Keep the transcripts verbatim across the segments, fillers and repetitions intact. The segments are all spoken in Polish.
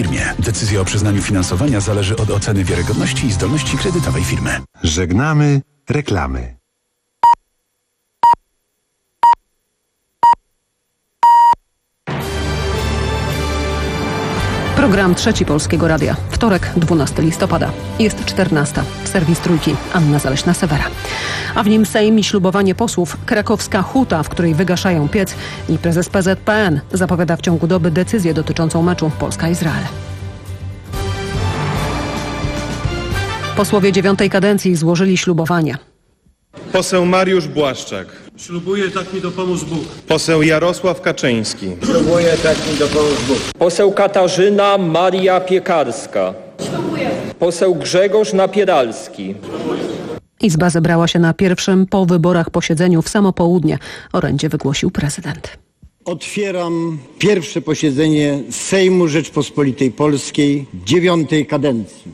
firmie. Decyzja o przyznaniu finansowania zależy od oceny wiarygodności i zdolności kredytowej firmy. Żegnamy reklamy. Program Trzeci Polskiego Radia. Wtorek, dwunastego listopada. Jest czternasta. Serwis Trójki. Anna Zaleśna-Sewera. A w nim Sejm i ślubowanie posłów. Krakowska huta, w której wygaszają piec, i prezes P Z P N zapowiada w ciągu doby decyzję dotyczącą meczu Polska-Izrael. Posłowie dziewiątej kadencji złożyli ślubowania. Poseł Mariusz Błaszczak. Ślubuję, tak mi dopomóż Bóg. Poseł Jarosław Kaczyński. Ślubuję, tak mi dopomóż Bóg. Poseł Katarzyna Maria Piekarska. Ślubuję. Poseł Grzegorz Napieralski. Izba zebrała się na pierwszym po wyborach posiedzeniu w samo południe. Orędzie wygłosił prezydent. Otwieram pierwsze posiedzenie Sejmu Rzeczpospolitej Polskiej dziewiątej kadencji.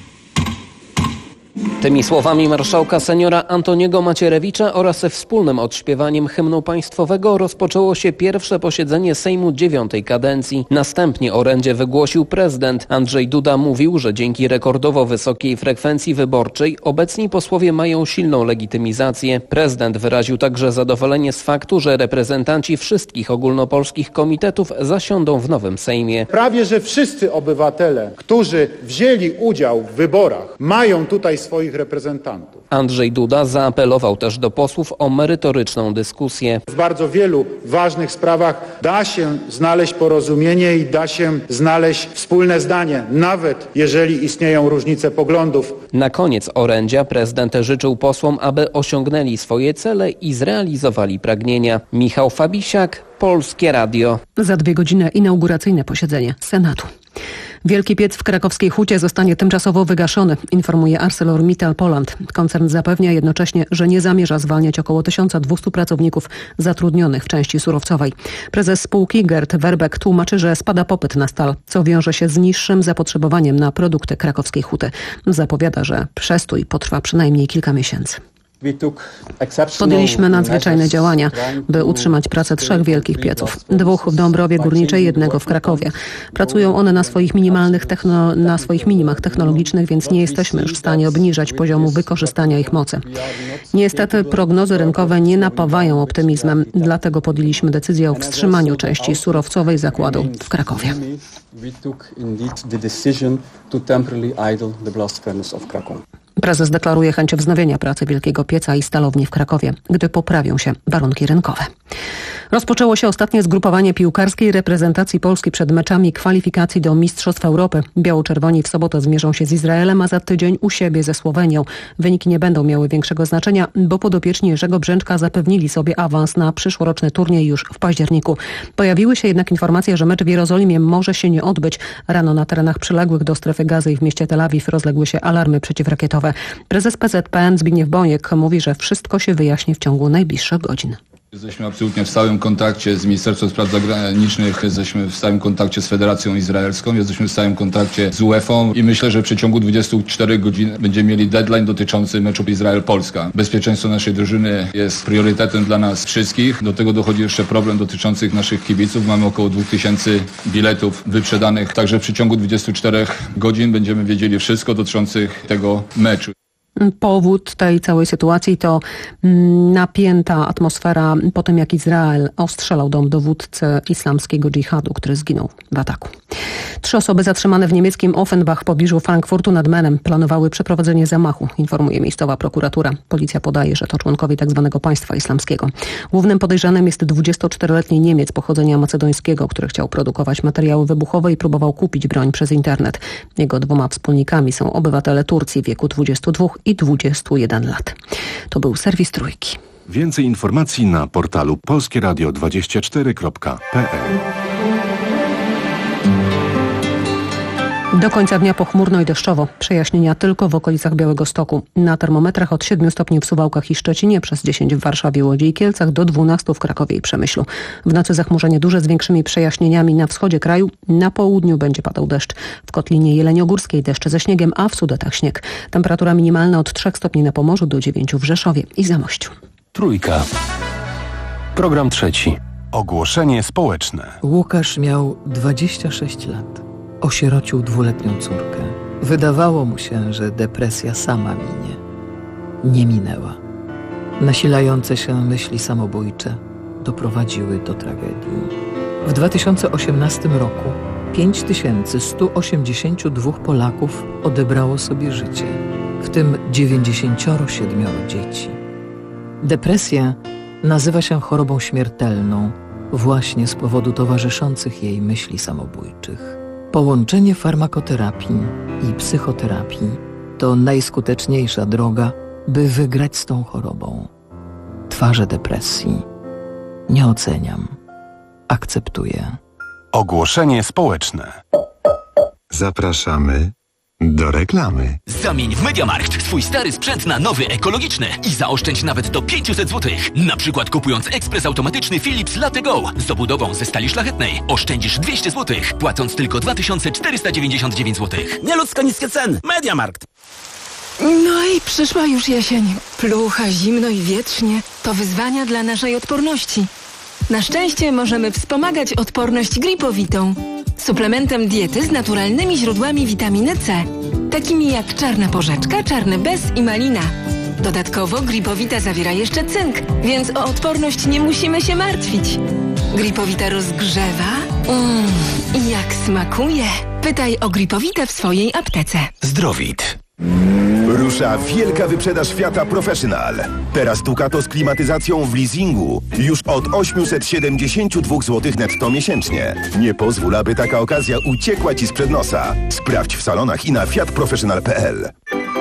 Tymi słowami marszałka seniora Antoniego Macierewicza oraz wspólnym odśpiewaniem hymnu państwowego rozpoczęło się pierwsze posiedzenie Sejmu dziewiątej kadencji. Następnie orędzie wygłosił prezydent. Andrzej Duda mówił, że dzięki rekordowo wysokiej frekwencji wyborczej obecni posłowie mają silną legitymizację. Prezydent wyraził także zadowolenie z faktu, że reprezentanci wszystkich ogólnopolskich komitetów zasiądą w nowym Sejmie. Prawie że wszyscy obywatele, którzy wzięli udział w wyborach, mają tutaj swoich reprezentantów. Andrzej Duda zaapelował też do posłów o merytoryczną dyskusję. W bardzo wielu ważnych sprawach da się znaleźć porozumienie i da się znaleźć wspólne zdanie, nawet jeżeli istnieją różnice poglądów. Na koniec orędzia prezydent życzył posłom, aby osiągnęli swoje cele i zrealizowali pragnienia. Michał Fabisiak, Polskie Radio. Za dwie godziny inauguracyjne posiedzenie Senatu. Wielki piec w krakowskiej hucie zostanie tymczasowo wygaszony, informuje ArcelorMittal Poland. Koncern zapewnia jednocześnie, że nie zamierza zwalniać około tysiąc dwieście pracowników zatrudnionych w części surowcowej. Prezes spółki Gert Werbeck tłumaczy, że spada popyt na stal, co wiąże się z niższym zapotrzebowaniem na produkty krakowskiej huty. Zapowiada, że przestój potrwa przynajmniej kilka miesięcy. Podjęliśmy nadzwyczajne działania, by utrzymać pracę trzech wielkich pieców. Dwóch w Dąbrowie Górniczej, jednego w Krakowie. Pracują one na swoich minimalnych techno- na swoich minimach technologicznych, więc nie jesteśmy już w stanie obniżać poziomu wykorzystania ich mocy. Niestety prognozy rynkowe nie napawają optymizmem, dlatego podjęliśmy decyzję o wstrzymaniu części surowcowej zakładu w Krakowie. Prezes deklaruje chęć wznowienia pracy wielkiego pieca i stalowni w Krakowie, gdy poprawią się warunki rynkowe. Rozpoczęło się ostatnie zgrupowanie piłkarskiej reprezentacji Polski przed meczami kwalifikacji do Mistrzostw Europy. Biało-czerwoni w sobotę zmierzą się z Izraelem, a za tydzień u siebie ze Słowenią. Wyniki nie będą miały większego znaczenia, bo podopieczni Jerzego Brzęczka zapewnili sobie awans na przyszłoroczny turniej już w październiku. Pojawiły się jednak informacje, że mecz w Jerozolimie może się nie odbyć. Rano na terenach przyległych do strefy Gazy i w mieście Tel Awiw rozległy się alarmy przeciwrakietowe. Prezes P Z P N Zbigniew Boniek mówi, że wszystko się wyjaśni w ciągu najbliższych godzin. Jesteśmy absolutnie w stałym kontakcie z Ministerstwem Spraw Zagranicznych, jesteśmy w stałym kontakcie z Federacją Izraelską, jesteśmy w stałym kontakcie z UEFA i myślę, że w przeciągu dwudziestu czterech godzin będziemy mieli deadline dotyczący meczu Izrael-Polska. Bezpieczeństwo naszej drużyny jest priorytetem dla nas wszystkich. Do tego dochodzi jeszcze problem dotyczący naszych kibiców. Mamy około dwóch tysięcy biletów wyprzedanych, także w przeciągu dwudziestu czterech godzin będziemy wiedzieli wszystko dotyczących tego meczu. Powód tej całej sytuacji to napięta atmosfera po tym, jak Izrael ostrzelał dom dowódcy islamskiego dżihadu, który zginął w ataku. Trzy osoby zatrzymane w niemieckim Offenbach w pobliżu Frankfurtu nad Menem planowały przeprowadzenie zamachu, informuje miejscowa prokuratura. Policja podaje, że to członkowie tzw. państwa islamskiego. Głównym podejrzanym jest dwudziestoczteroletni Niemiec pochodzenia macedońskiego, który chciał produkować materiały wybuchowe i próbował kupić broń przez internet. Jego dwoma wspólnikami są obywatele Turcji w wieku dwudziestu dwóch i dwudziestu jeden lat. To był serwis Trójki. Więcej informacji na portalu polskie radio dwadzieścia cztery kropka p l. Do końca dnia pochmurno i deszczowo. Przejaśnienia tylko w okolicach Białegostoku. Na termometrach od siedmiu stopni w Suwałkach i Szczecinie, przez dziesięć w Warszawie, Łodzi i Kielcach, do dwunastu w Krakowie i Przemyślu. W nocy zachmurzenie duże z większymi przejaśnieniami na wschodzie kraju. Na południu będzie padał deszcz. W Kotlinie Jeleniogórskiej deszcze ze śniegiem, a w Sudetach śnieg. Temperatura minimalna od trzech stopni na Pomorzu do dziewięciu w Rzeszowie i Zamościu. Trójka. Program trzeci. Ogłoszenie społeczne. Łukasz miał dwadzieścia sześć lat. osierocił dwuletnią córkę. Wydawało mu się, że depresja sama minie. Nie minęła. Nasilające się myśli samobójcze doprowadziły do tragedii. W dwa tysiące osiemnastym roku pięć tysięcy sto osiemdziesiąt dwa Polaków odebrało sobie życie, w tym dziewięćdziesiąt siedem dzieci. Depresja nazywa się chorobą śmiertelną właśnie z powodu towarzyszących jej myśli samobójczych. Połączenie farmakoterapii i psychoterapii to najskuteczniejsza droga, by wygrać z tą chorobą. Twarze depresji nie oceniam, akceptuję. Ogłoszenie społeczne. Zapraszamy do reklamy. Zamień w MediaMarkt swój stary sprzęt na nowy ekologiczny i zaoszczędź nawet do pięćset złotych. Na przykład kupując ekspres automatyczny Philips Latte Go z obudową ze stali szlachetnej oszczędzisz dwieście złotych, płacąc tylko dwa tysiące czterysta dziewięćdziesiąt dziewięć złotych. Nieludzko niskie ceny. MediaMarkt. No i przyszła już jesień. Plucha, zimno i wietrznie. To wyzwania dla naszej odporności. Na szczęście możemy wspomagać odporność gripowitą. Suplementem diety z naturalnymi źródłami witaminy C, takimi jak czarna porzeczka, czarny bez i malina. Dodatkowo gripowita zawiera jeszcze cynk, więc o odporność nie musimy się martwić. Gripowita rozgrzewa. Mmm, i jak smakuje. Pytaj o gripowitę w swojej aptece. Zdrowit. Rusza wielka wyprzedaż Fiata Professional. Teraz Ducato z klimatyzacją w leasingu już od osiemset siedemdziesiąt dwa złotych netto miesięcznie. Nie pozwól, aby taka okazja uciekła Ci sprzed nosa. Sprawdź w salonach i na fiat professional kropka p l.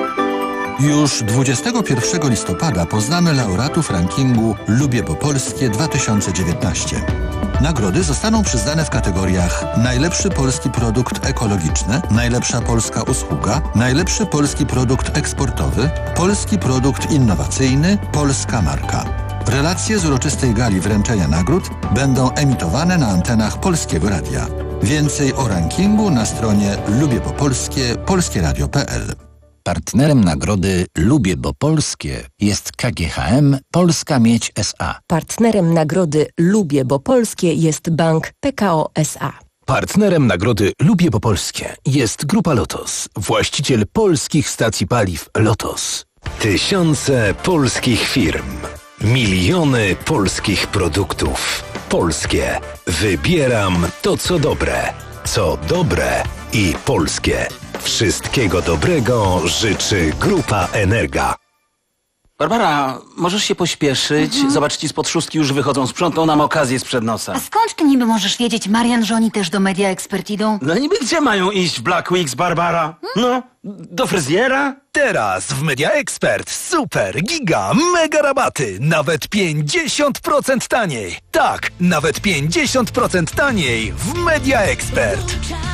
Już dwudziestego pierwszego listopada poznamy laureatów rankingu Lubię po Polskie dwa tysiące dziewiętnaście. Nagrody zostaną przyznane w kategoriach najlepszy polski produkt ekologiczny, najlepsza polska usługa, najlepszy polski produkt eksportowy, polski produkt innowacyjny, polska marka. Relacje z uroczystej gali wręczenia nagród będą emitowane na antenach Polskiego Radia. Więcej o rankingu na stronie lubię po polskie polskie radio kropka p l. Partnerem nagrody Lubię Bo Polskie jest K G H M Polska Miedź S A. Partnerem nagrody Lubię Bo Polskie jest Bank P K O S A. Partnerem nagrody Lubię Bo Polskie jest Grupa Lotos, właściciel polskich stacji paliw Lotos. Tysiące polskich firm, miliony polskich produktów. Polskie. Wybieram to, co dobre. Co dobre i polskie. Wszystkiego dobrego życzy Grupa Energa. Barbara, możesz się pośpieszyć? Mhm. Zobacz, ci spod szóstki już wychodzą. Sprzątną nam okazję sprzed nosa. A skąd ty niby możesz wiedzieć, Marian, że oni też do Media Expert idą? No niby gdzie mają iść w Black Weeks, Barbara? Hmm? No, do fryzjera? Teraz w Media Expert super, giga, mega rabaty. Nawet pięćdziesiąt procent taniej. Tak, nawet pięćdziesiąt procent taniej w Media Expert.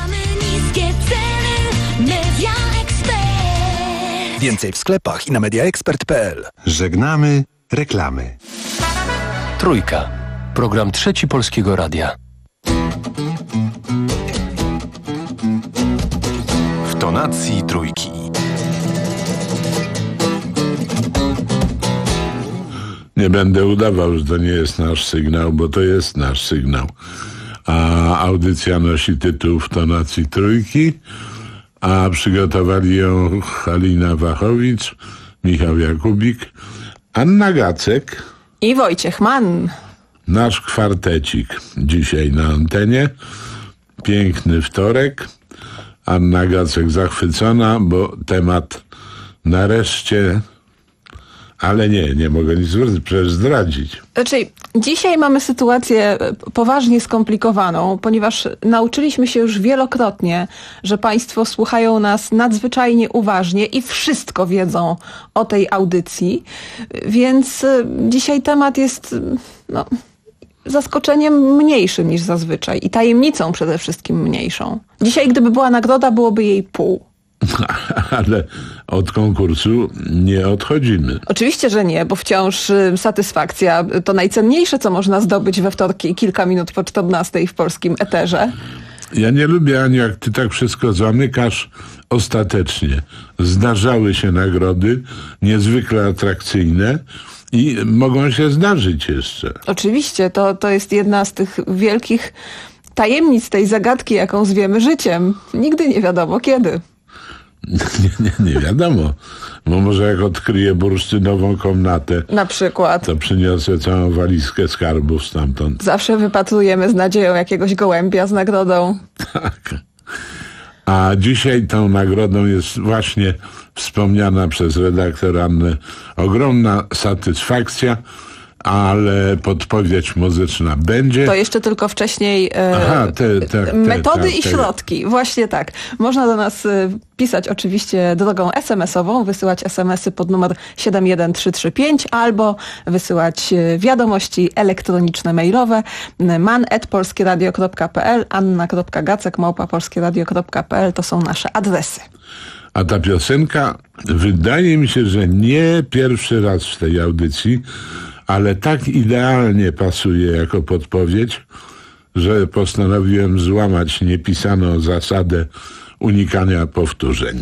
Media Expert. Więcej w sklepach i na media expert kropka p l. Żegnamy reklamy. Trójka. Program Trzeci Polskiego Radia. W tonacji trójki. Nie będę udawał, że to nie jest nasz sygnał, bo to jest nasz sygnał. A audycja nosi tytuł W tonacji trójki, a przygotowali ją Halina Wachowicz, Michał Jakubik, Anna Gacek i Wojciech Mann. Nasz kwartecik dzisiaj na antenie. Piękny wtorek. Anna Gacek zachwycona, bo temat nareszcie... Ale nie, nie mogę nic przecież zdradzić. Znaczy, dzisiaj mamy sytuację poważnie skomplikowaną, ponieważ nauczyliśmy się już wielokrotnie, że państwo słuchają nas nadzwyczajnie uważnie i wszystko wiedzą o tej audycji, więc dzisiaj temat jest no, zaskoczeniem mniejszym niż zazwyczaj i tajemnicą przede wszystkim mniejszą. Dzisiaj, gdyby była nagroda, byłoby jej pół. Ale od konkursu nie odchodzimy. Oczywiście, że nie, bo wciąż y, satysfakcja to najcenniejsze, co można zdobyć we wtorki kilka minut po czternastej w polskim eterze. Ja nie lubię, Aniu, jak ty tak wszystko zamykasz ostatecznie. Zdarzały się nagrody niezwykle atrakcyjne i mogą się zdarzyć jeszcze. Oczywiście, to, to jest jedna z tych wielkich tajemnic tej zagadki, jaką zwiemy życiem. Nigdy nie wiadomo kiedy. Nie, nie, nie wiadomo. Bo może jak odkryję bursztynową komnatę, na przykład, to przyniosę całą walizkę skarbów stamtąd. Zawsze wypatrujemy z nadzieją jakiegoś gołębia z nagrodą. Tak. A dzisiaj tą nagrodą jest właśnie wspomniana przez redaktor Annę ogromna satysfakcja, ale podpowiedź muzyczna będzie. To jeszcze tylko wcześniej e, Aha, te, te, te, metody te, te, i środki. Właśnie tak. Można do nas e, pisać oczywiście drogą es em esową, wysyłać es em esy pod numer siedem jeden trzy trzy pięć albo wysyłać e, wiadomości elektroniczne, mailowe man at polskieradio kropka p l, anna kropka gacek małpa polskieradio kropka p l to są nasze adresy. A ta piosenka wydaje mi się, że nie pierwszy raz w tej audycji, ale tak idealnie pasuje jako podpowiedź, że postanowiłem złamać niepisaną zasadę unikania powtórzeń.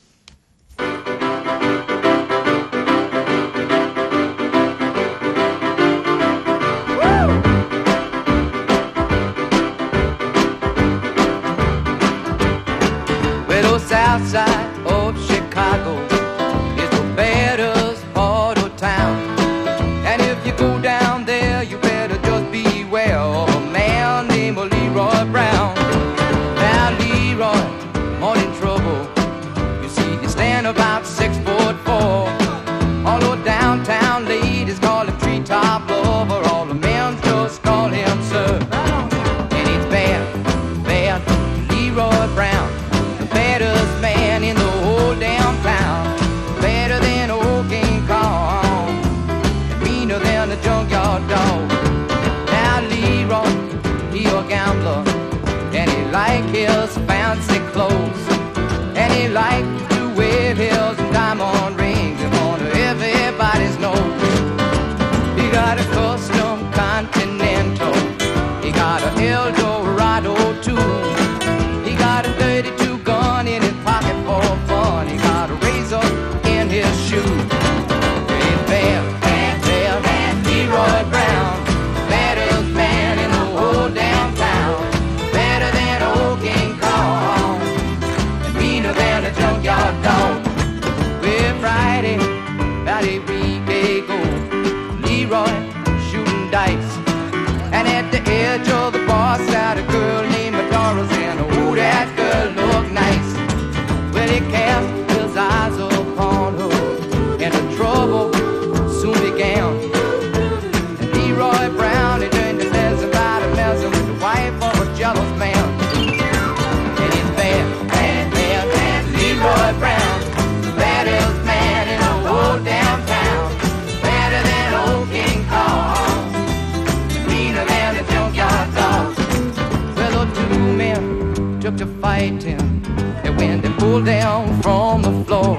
Well, the south side of Chicago is the baddest part of town. And if you go down there, you better just beware of a man named Leroy Brown. Now, Leroy, morning trouble. You see, he stand about six foot four. All the downtown ladies call him treetop lover. All the men just call him sir. And he's bad, bad, Leroy Brown. The baddest man in the whole damn town. Better than old King Kong. Meaner than a junkyard dog. Now Leroy, he a gambler. And he like his fancy clothes. And he like to wear his diamond rings in front of everybody's nose. He got a custom Continental. He got a Eldorado too. He got a thirty-two gun in his pocket for fun. He got a razor in his shoe. Hey, bam, bam, bam, bam, Leroy Brown. Baddest man in the whole damn town. Better than old King Kong. Meaner than a junkyard dog. Well, Friday, about a week ago, Leroy shooting dice. And at the edge of the bar sat a girl named Doris, and oh, that girl looked nice. Well, he cast his eyes upon her, and the trouble soon began. And Leroy Brown, he turned to dancing by the messing with the wife of a jealous man. And he's bad, bad, bad, bad, Leroy Brown, the baddest man in the whole damn town. Better than old King Kong. Meaner than a junkyard dog. Well, the two men took to fighting, and when they pulled down from the floor,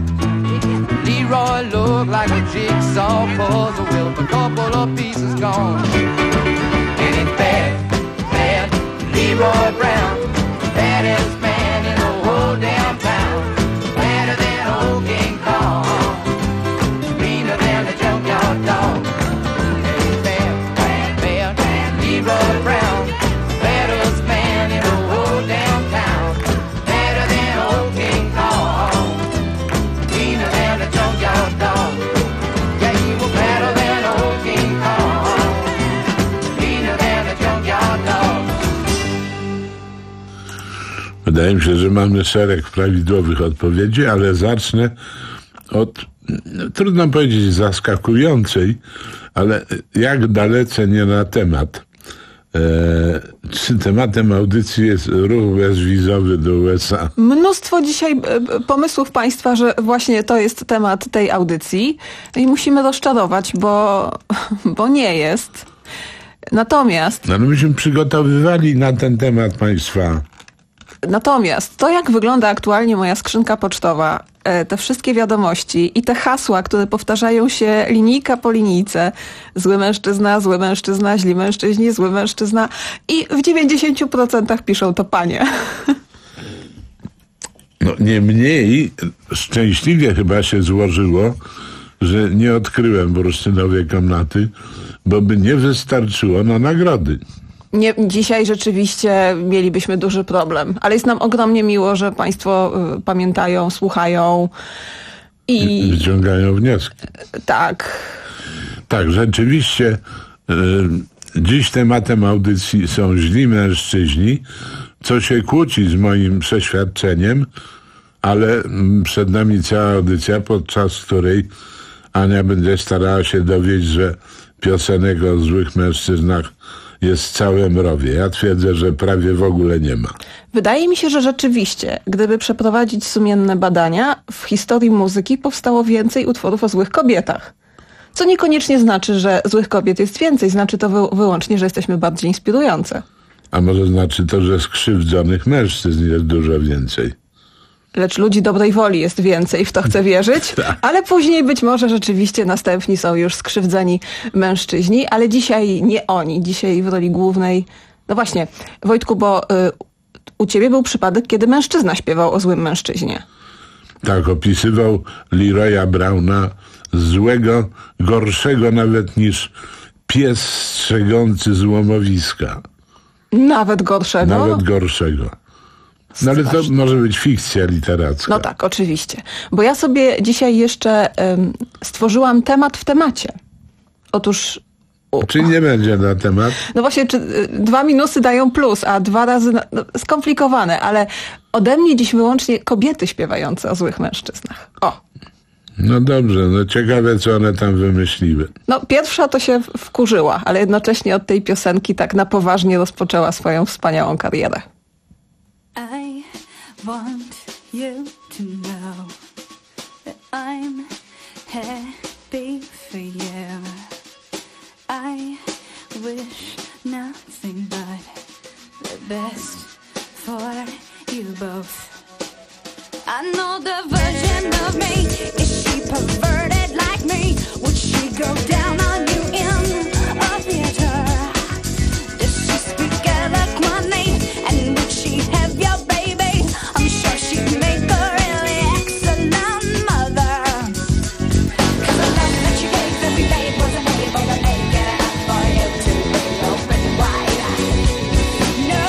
Leroy looked like a jigsaw puzzle with a couple of pieces gone. And it's bad, bad, Leroy Brown, baddest man in the whole damn town. Better than old King Kong, meaner than a junkyard dog. Leroy Brown, baddest man in the whole damn town. Better than old King Kong, meaner than a junkyard dog. Yeah, he was better than old King Kong, meaner than a junkyard dog. Wydaje mi się, że mamy szereg prawidłowych odpowiedzi, ale zacznę od, trudno powiedzieć zaskakującej, ale jak dalece nie na temat. E, czy tematem audycji jest ruch bezwizowy do U S A? Mnóstwo dzisiaj pomysłów państwa, że właśnie to jest temat tej audycji i musimy rozczarować, bo, bo nie jest. Natomiast... No, no myśmy przygotowywali na ten temat państwa. Natomiast to, jak wygląda aktualnie moja skrzynka pocztowa, te wszystkie wiadomości i te hasła, które powtarzają się linijka po linijce, zły mężczyzna, zły mężczyzna, źli mężczyźni, zły mężczyzna i w dziewięćdziesięciu procentach piszą to panie. No niemniej szczęśliwie chyba się złożyło, że nie odkryłem bursztynowej komnaty, bo by nie wystarczyło na nagrody. Nie, dzisiaj rzeczywiście mielibyśmy duży problem, ale jest nam ogromnie miło, że państwo y, pamiętają, słuchają i... Wyciągają wnioski. Tak. Tak, rzeczywiście y, dziś tematem audycji są źli mężczyźni, co się kłóci z moim przeświadczeniem, ale mm, przed nami cała audycja, podczas której Ania będzie starała się dowiedzieć, że piosenek o złych mężczyznach jest całe mrowie. Ja twierdzę, że prawie w ogóle nie ma. Wydaje mi się, że rzeczywiście, gdyby przeprowadzić sumienne badania, w historii muzyki powstało więcej utworów o złych kobietach. Co niekoniecznie znaczy, że złych kobiet jest więcej. Znaczy to wy- wyłącznie, że jesteśmy bardziej inspirujące. A może znaczy to, że skrzywdzonych mężczyzn jest dużo więcej. Lecz ludzi dobrej woli jest więcej, w to chcę wierzyć. Ale później być może rzeczywiście następni są już skrzywdzeni mężczyźni, ale dzisiaj nie oni. Dzisiaj w roli głównej... No właśnie, Wojtku, bo y, u ciebie był przypadek, kiedy mężczyzna śpiewał o złym mężczyźnie. Tak, opisywał Leroya Browna, złego, gorszego nawet niż pies strzegący złomowiska. Nawet gorszego? Nawet gorszego. No ale to może być fikcja literacka. No tak, oczywiście. Bo ja sobie dzisiaj jeszcze um, stworzyłam temat w temacie. Otóż... Czy nie będzie na temat? No właśnie, czy y, dwa minusy dają plus, a dwa razy... Na, no, skomplikowane, ale ode mnie dziś wyłącznie kobiety śpiewające o złych mężczyznach. O! No dobrze, no ciekawe, co one tam wymyśliły. No pierwsza to się wkurzyła, ale jednocześnie od tej piosenki tak na poważnie rozpoczęła swoją wspaniałą karierę. I want you to know that I'm happy for you. I wish nothing but the best for you both. I know the version of me, is she perverted like me? Would she go down on you in a theater? Does she speak eloquently? And would she have your baby? I'm sure she'd make a really excellent mother. 'Cause the love that she gave every day wasn't able to make it enough for you to be open wide. No.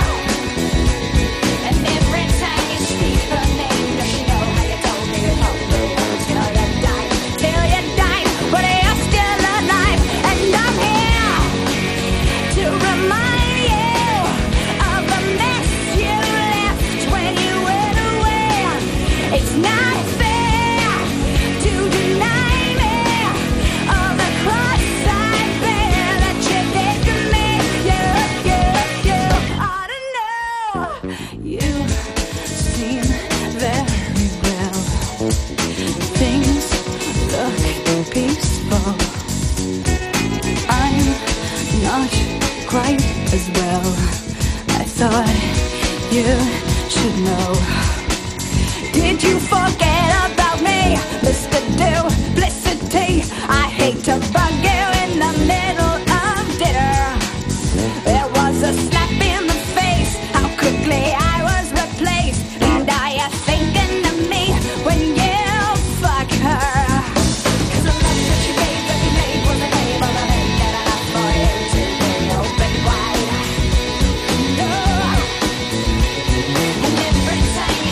And every time you speak her name, does she know how you told me you love the world till you died, till you died, but you're still alive, and I'm here to remind you of the mess you left when you went away. It's not fair to deny me of the cross I bear that you did to me. You, you, you ought to know. You seem very well. Things look peaceful. I'm not quite as well. I thought you should know. Did you forget about me, Mister Duplicity? I hate to bug you in the middle of dinner. There was a slap in the face, how quickly I was replaced. And are you thinking of me when you fuck her? 'Cause the love that you gave that you made wasn't able to make it enough for you to be open wide. No. And every time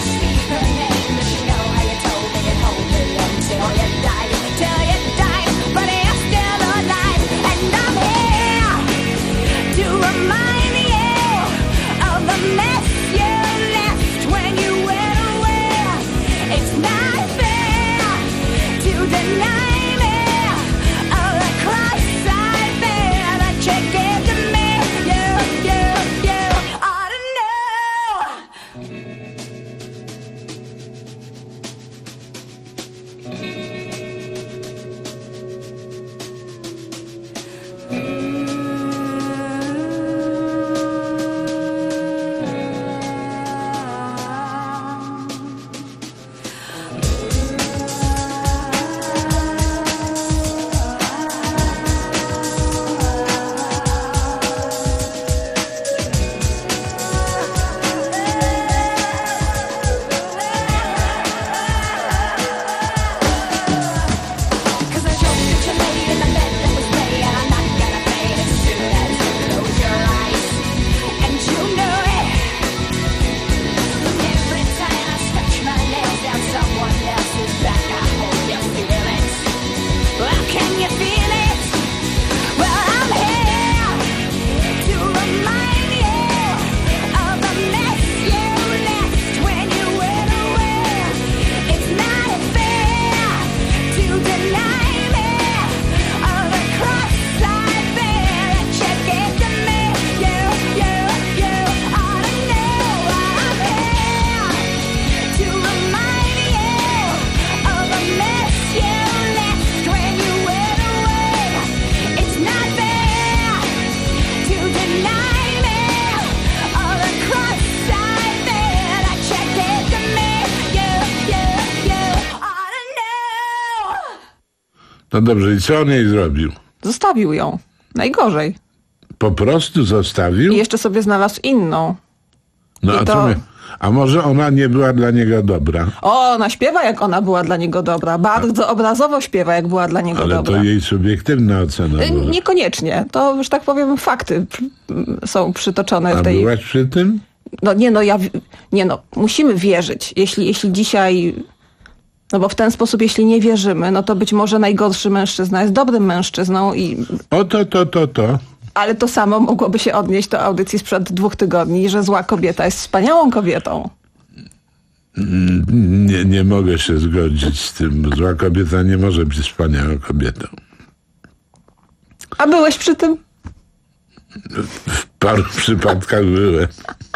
No dobrze, i co on jej zrobił? Zostawił ją. Najgorzej. Po prostu zostawił? I jeszcze sobie znalazł inną. No I a to... co my... A może ona nie była dla niego dobra? O, ona śpiewa, jak ona była dla niego dobra. Bardzo a... obrazowo śpiewa, jak była dla niego Ale dobra. Ale to jej subiektywna ocena. Y, niekoniecznie. To, że tak powiem, fakty są przytoczone a w tej... A byłaś przy tym? No nie, no ja... Nie no, musimy wierzyć. Jeśli, jeśli dzisiaj... No bo w ten sposób, jeśli nie wierzymy, no to być może najgorszy mężczyzna jest dobrym mężczyzną i... O to, to, to, to. Ale to samo mogłoby się odnieść do audycji sprzed dwóch tygodni, że zła kobieta jest wspaniałą kobietą. Nie, nie mogę się zgodzić z tym. Zła kobieta nie może być wspaniałą kobietą. A byłeś przy tym? W paru przypadkach byłem.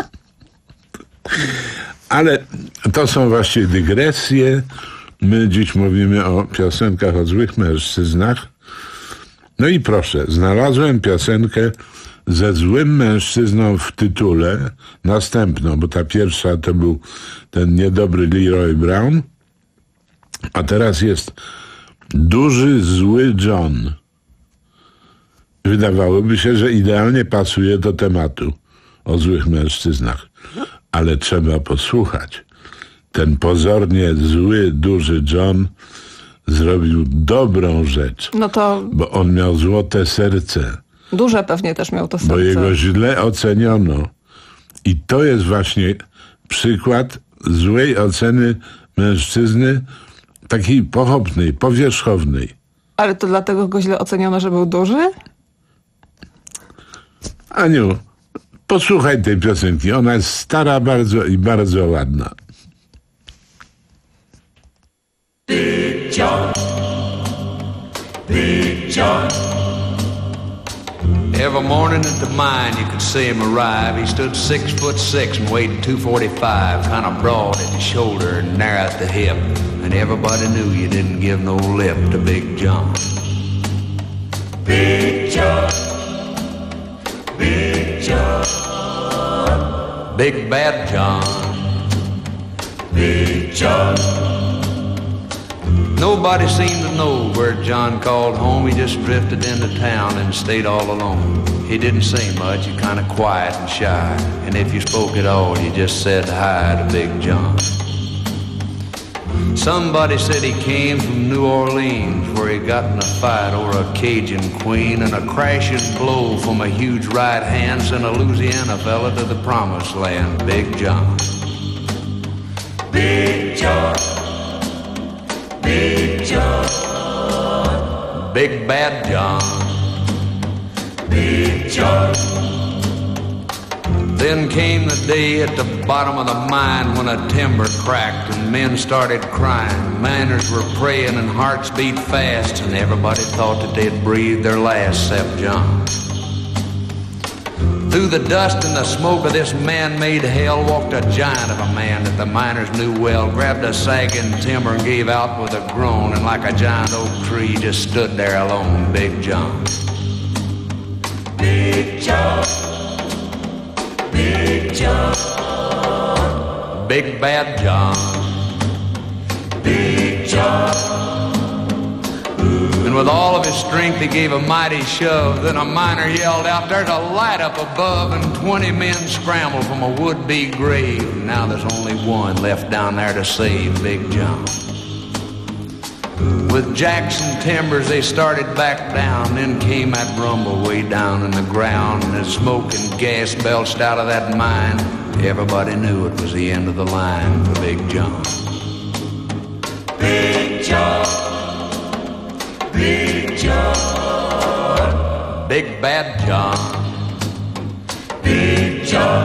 Ale to są właśnie dygresje. My dziś mówimy o piosenkach o złych mężczyznach. No i proszę, znalazłem piosenkę ze złym mężczyzną w tytule, następną, bo ta pierwsza to był ten niedobry Leroy Brown, a teraz jest duży, zły John. Wydawałoby się, że idealnie pasuje do tematu o złych mężczyznach, ale trzeba posłuchać. Ten pozornie zły, duży John zrobił dobrą rzecz, no to... bo on miał złote serce. Duże pewnie też miał to serce. Bo jego źle oceniono. I to jest właśnie przykład złej oceny mężczyzny, takiej pochopnej, powierzchownej. Ale to dlatego go źle oceniono, że był duży? Aniu, posłuchaj tej piosenki. Ona jest stara bardzo i bardzo ładna. Big John, Big John. Every morning at the mine you could see him arrive. He stood six foot six and weighed two forty-five, kind of broad at the shoulder and narrow at the hip. And everybody knew you didn't give no lip to Big John. Big John, Big John, Big Bad John, Big John. Nobody seemed to know where John called home. He just drifted into town and stayed all alone. He didn't say much, he kind of quiet and shy. And if you spoke at all, you just said hi to Big John. Somebody said he came from New Orleans, where he got in a fight over a Cajun queen, and a crashing blow from a huge right hand sent a Louisiana fella to the promised land. Big John, Big John, Big John, Big Bad John, Big John. Then came the day at the bottom of the mine when a timber cracked and men started crying. Miners were praying and hearts beat fast, and everybody thought that they'd breathe their last except John. Through the dust and the smoke of this man-made hell walked a giant of a man that the miners knew well, grabbed a sagging timber and gave out with a groan, and like a giant oak tree just stood there alone. Big John, Big John, Big John, Big Bad John, Big John. And with all of his strength he gave a mighty shove. Then a miner yelled out, "There's a light up above," and twenty men scrambled from a would-be grave. Now there's only one left down there to save Big John. With Jackson timbers they started back down. Then came that rumble way down in the ground, and as smoke and gas belched out of that mine, everybody knew it was the end of the line for Big John. Big John, Big John, Big Bad John, Big John.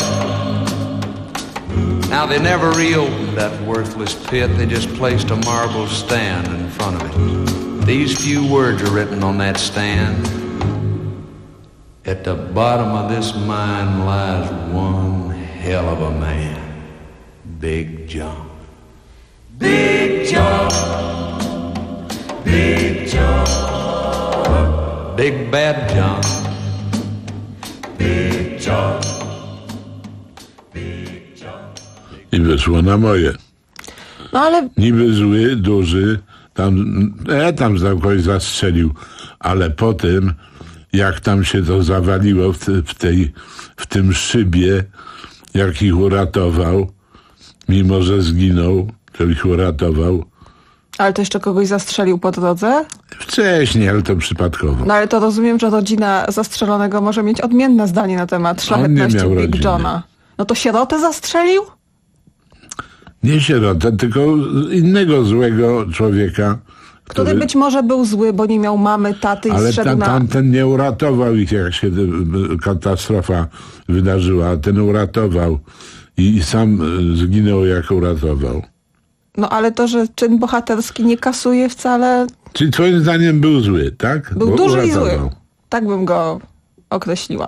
Now they never reopened that worthless pit. They just placed a marble stand in front of it. These few words are written on that stand. At the bottom of this mine lies one hell of a man, Big John. Big John, Big John, Big Bad John, Big John. I wyszło na moje. No ale... Niby zły, duży, tam, e, tam za kogoś zastrzelił, ale po tym, jak tam się to zawaliło w, te, w, tej, w tym szybie, jak ich uratował, mimo że zginął, to ich uratował. Ale to jeszcze kogoś zastrzelił po drodze? Wcześniej, ale to przypadkowo. No ale to rozumiem, że rodzina zastrzelonego może mieć odmienne zdanie na temat szlachetności Big rodziny. Johna. No to sierotę zastrzelił? Nie sierotę, tylko innego złego człowieka. Który, który być może był zły, bo nie miał mamy, taty i ale zszedł tam, na... tamten nie uratował ich, jak się katastrofa wydarzyła, a ten uratował i, i sam zginął, jak uratował. No ale to, że czyn bohaterski nie kasuje wcale... Czyli twoim zdaniem był zły, tak? Był Bo duży uratował. i zły. Tak bym go określiła.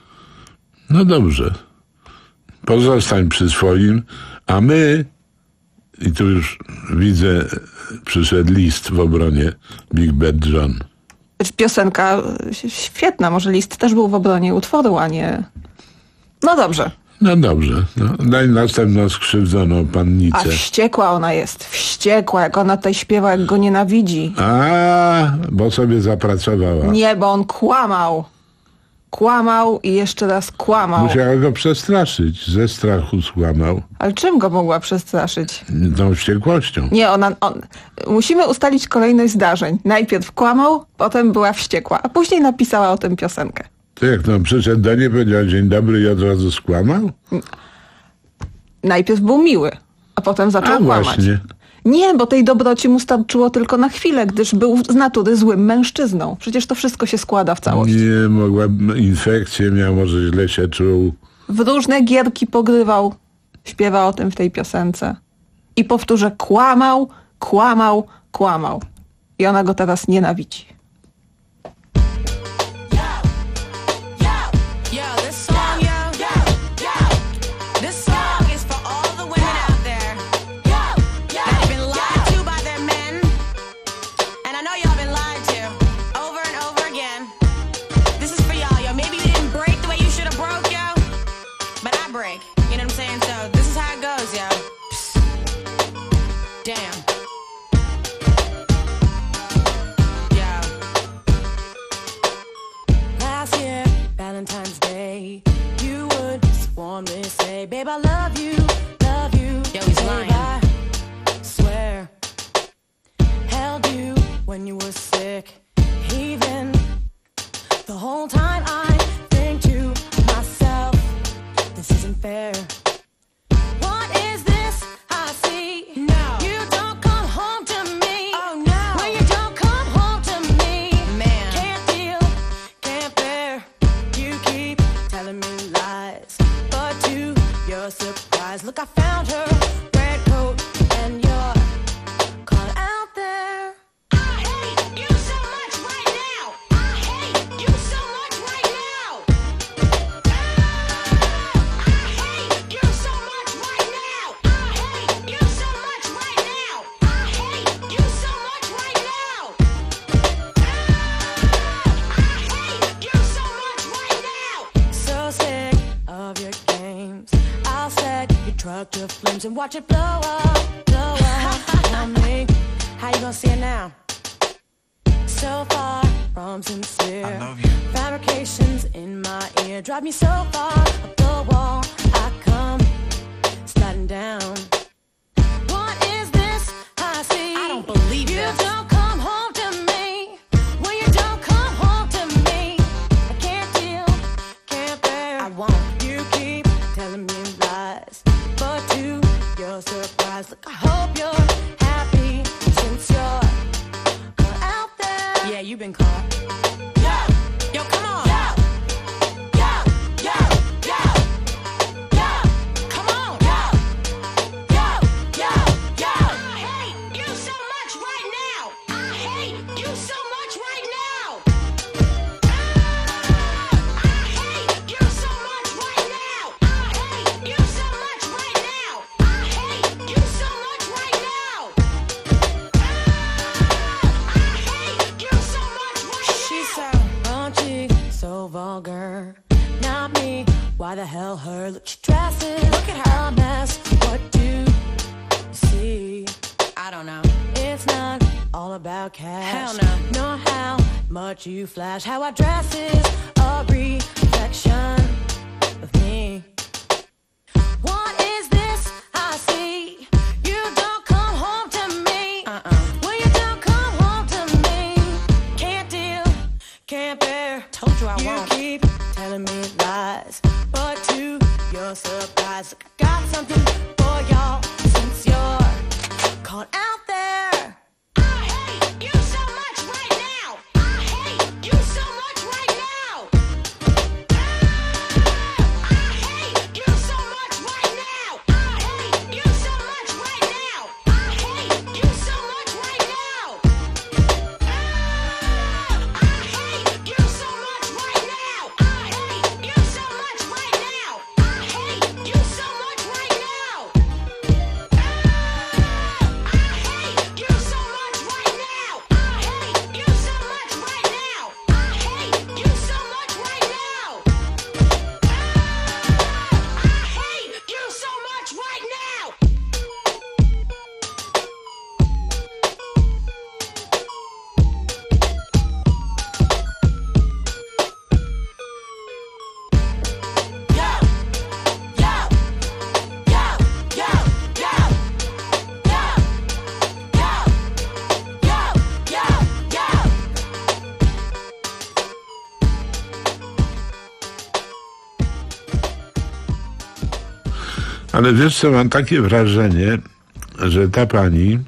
No dobrze. Pozostań przy swoim, a my, i tu już widzę, przyszedł list w obronie Big Bad John. Piosenka świetna, może list też był w obronie utworu, a nie... No dobrze. No dobrze. No, daj następną skrzywdzoną pannicę. A wściekła ona jest. Wściekła, jak ona tutaj śpiewa, jak go nienawidzi. A, bo sobie zapracowała. Nie, bo on kłamał. Kłamał i jeszcze raz kłamał. Musiała go przestraszyć. Ze strachu skłamał. Ale czym go mogła przestraszyć? Tą wściekłością. Nie, ona... On... Musimy ustalić kolejność zdarzeń. Najpierw kłamał, potem była wściekła, a później napisała o tym piosenkę. To jak nam przyszedł do niej, powiedział dzień dobry i od razu skłamał? Najpierw był miły, a potem zaczął a kłamać. Właśnie. Nie, bo tej dobroci mu starczyło tylko na chwilę, gdyż był z natury złym mężczyzną. Przecież to wszystko się składa w całość. Nie, mogła, infekcję miał, może źle się czuł. W różne gierki pogrywał, śpiewa o tym w tej piosence. I powtórzę, kłamał, kłamał, kłamał. I ona go teraz nienawidzi. Babe, I love you, love you. Yo, he's lying. I swear, held you when you were sick. Even the whole time I think to myself, this isn't fair. What is this I see? No. You don't come home to me. Oh, no. When you don't come home to me. Man. Can't deal, can't bear. You keep telling me lies. But to your surprise, look, I found her red coat and you're caught out there. I hate you so much right now. I hate you so much right now. I hate you so much right now. I hate you so much right now. I hate you so much right now. I hate you so much right now. So sick of your games. I'll set your truck to flames and watch it blow up, blow up on me. How you gonna see it now? So far from sincere. I love you. Fabrications in my ear drive me so far up the wall. I come sliding down. What is this I see? I don't believe you. You don't come home to me. When you don't come home to me, I can't deal, can't bear. I won't. You keep telling me lies, but to your surprise, look, I hope you're happy since you're caught out there. Yeah, you've been caught. Yo, yo, come on. Yo, yo, yo, yo, yo, come on. Yo, yo, yo, yo. I hate you so much right now. I hate you so much right now. I hate you so much right now. I hate you so much right now. I hate you so much right now. I hate you so much right now. She's so raunchy, so vulgar. Not me. Why the hell her? Look, she dresses. Look at her, a mess. What do you see? I don't know. It's not about cash. Hell no. Know how much you flash. How I dress is a reflection of me. What is this I see? You don't come home to me. Uh-uh. When you don't come home to me, can't deal, can't bear. Told you I you won't. You keep telling me lies, but to your surprise, I got something for y'all since you're caught out there. I hate you so much right now. I hate you so much right now. I hate you so much right now. I hate you so much right now. I hate you so much right now. I hate you so much right now. I hate you so much right now. I hate you so much right now. Ale wiesz co, mam takie wrażenie, że ta pani,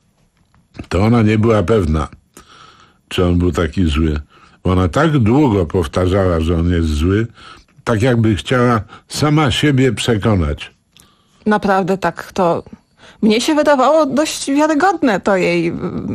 to ona nie była pewna, czy on był taki zły. Bo ona tak długo powtarzała, że on jest zły, tak jakby chciała sama siebie przekonać. Naprawdę tak, to mnie się wydawało dość wiarygodne to jej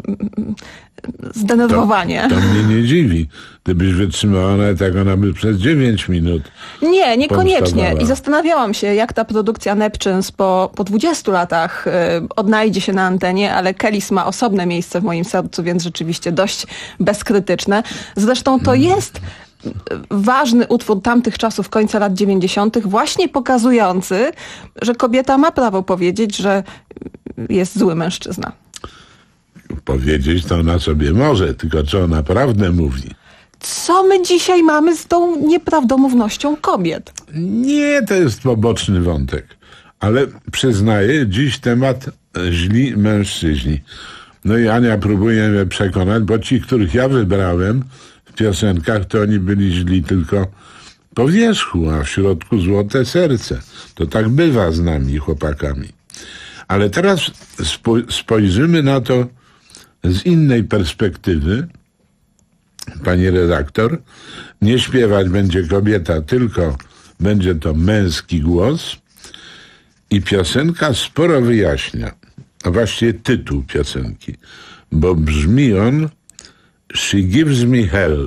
zdenerwowanie. To, to mnie nie dziwi. Gdybyś wytrzymała nawet jak ona by przez dziewięć minut Nie, niekoniecznie. powstawała. I zastanawiałam się, jak ta produkcja Neptunes po, po dwudziestu latach y, odnajdzie się na antenie, ale Kellys ma osobne miejsce w moim sercu, więc rzeczywiście dość bezkrytyczne. Zresztą to Hmm. jest ważny utwór tamtych czasów, końca lat dziewięćdziesiątych, właśnie pokazujący, że kobieta ma prawo powiedzieć, że jest zły mężczyzna. Powiedzieć to ona sobie może, tylko czy ona prawdę mówi? Co my dzisiaj mamy z tą nieprawdomównością kobiet? Nie, to jest poboczny wątek. Ale przyznaję, dziś temat źli mężczyźni. No i Ania próbuje mnie przekonać, bo ci, których ja wybrałem w piosenkach, to oni byli źli tylko po wierzchu, a w środku złote serce. To tak bywa z nami, chłopakami. Ale teraz spo- spojrzymy na to z innej perspektywy. Pani redaktor, nie śpiewać będzie kobieta, tylko będzie to męski głos i piosenka sporo wyjaśnia, a właściwie tytuł piosenki, bo brzmi on She gives me hell.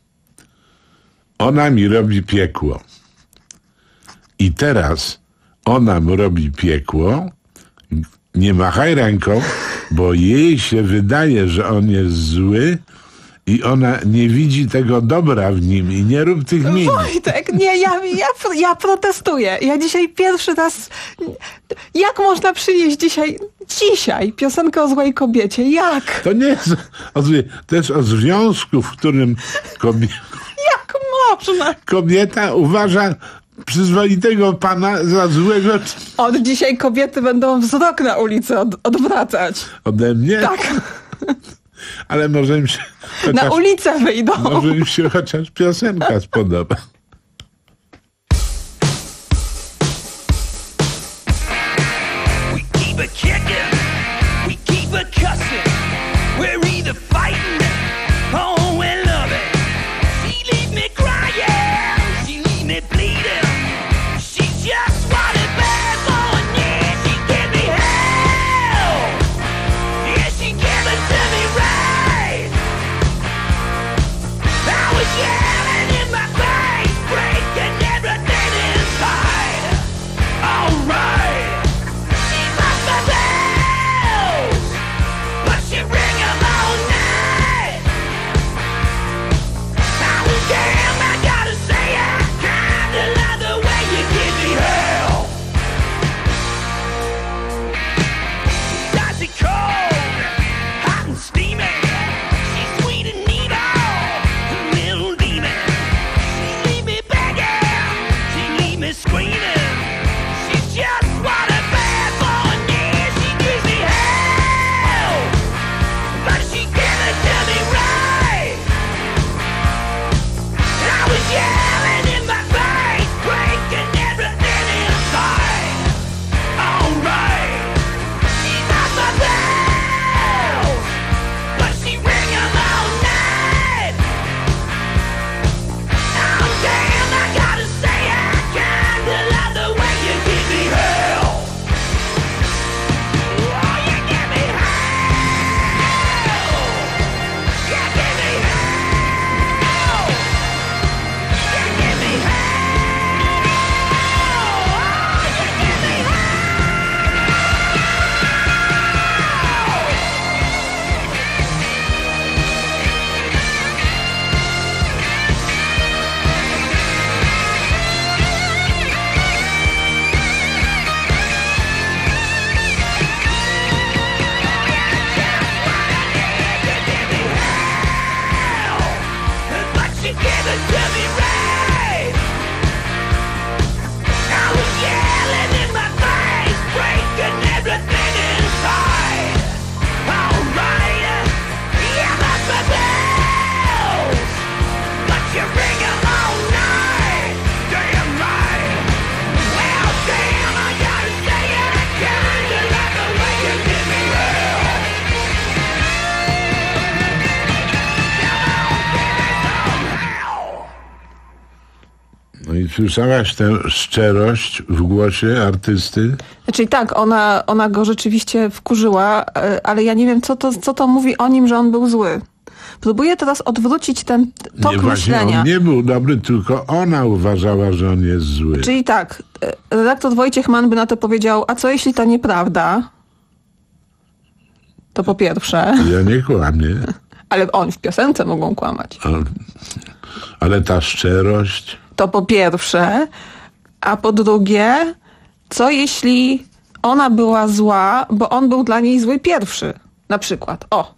Ona mi robi piekło. I teraz ona mu robi piekło, nie machaj ręką, bo jej się wydaje, że on jest zły i ona nie widzi tego dobra w nim i nie rób tych min. Wojtek, nie, ja, ja, ja protestuję. Ja dzisiaj pierwszy raz... Jak można przynieść dzisiaj, dzisiaj piosenkę o złej kobiecie? Jak? To nie jest o, to jest o związku, w którym kobie... Jak można? kobieta uważa przyzwoitego pana za złego. Od dzisiaj kobiety będą wzrok na ulicy od, odwracać. Ode mnie? Tak. Ale może im się... Chociaż, na ulicę wyjdą. Może im się chociaż piosenka spodoba. Yelling in my face. słyszałaś tę szczerość w głosie artysty? Znaczy tak, ona, ona go rzeczywiście wkurzyła, ale ja nie wiem, co to, co to mówi o nim, że on był zły. Próbuję teraz odwrócić ten tok nie, właśnie myślenia. On nie był dobry, tylko ona uważała, że on jest zły. Czyli tak, redaktor Wojciech Mann by na to powiedział, a co jeśli to nieprawda? To po pierwsze. Ja nie kłamię. Ale oni w piosence mogą kłamać. A, ale ta szczerość... To po pierwsze. A po drugie, co jeśli ona była zła, bo on był dla niej zły pierwszy? Na przykład. O.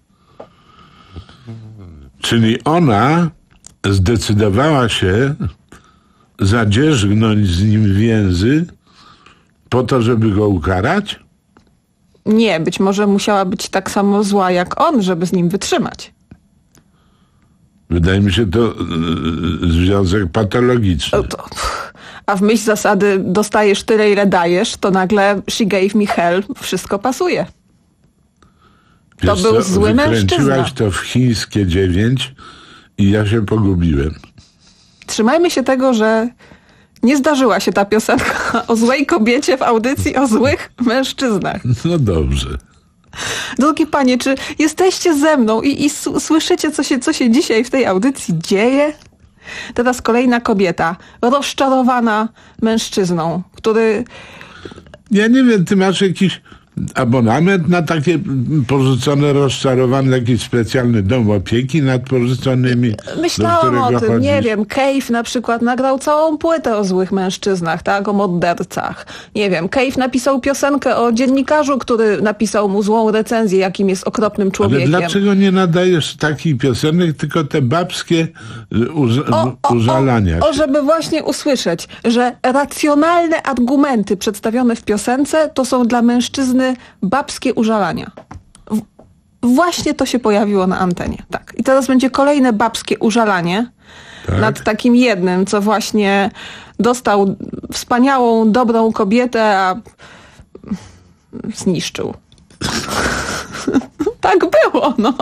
Czyli ona zdecydowała się zadzierzgnąć z nim więzy po to, żeby go ukarać? Nie, być może musiała być tak samo zła jak on, żeby z nim wytrzymać. Wydaje mi się to y, związek patologiczny. To, a w myśl zasady dostajesz tyle, ile dajesz, to nagle she gave me hell, wszystko pasuje. To Wiesz był co, zły mężczyzna. Wykręciłaś to w chińskie dziewięć i ja się pogubiłem. Trzymajmy się tego, że nie zdarzyła się ta piosenka o złej kobiecie w audycji o złych mężczyznach. No dobrze. Drogi panie, czy jesteście ze mną i, i s- słyszycie, co się, co się dzisiaj w tej audycji dzieje? Teraz kolejna kobieta, rozczarowana mężczyzną, który... Ja nie wiem, ty masz jakiś abonament na takie porzucone, rozczarowane, jakiś specjalny dom opieki nad porzuconymi? Myślałam o tym, chodzisz? Nie wiem, Cave na przykład nagrał całą płytę o złych mężczyznach, tak, o mordercach. Nie wiem, Cave napisał piosenkę o dziennikarzu, który napisał mu złą recenzję, jakim jest okropnym człowiekiem. Ale dlaczego nie nadajesz takich piosenek, tylko te babskie uż- o, o, użalania? O, o, żeby właśnie usłyszeć, że racjonalne argumenty przedstawione w piosence to są dla mężczyzny babskie użalania. W- właśnie to się pojawiło na antenie. Tak. I teraz będzie kolejne babskie użalanie tak. nad takim jednym, co właśnie dostał wspaniałą, dobrą kobietę, a zniszczył. Tak było, no.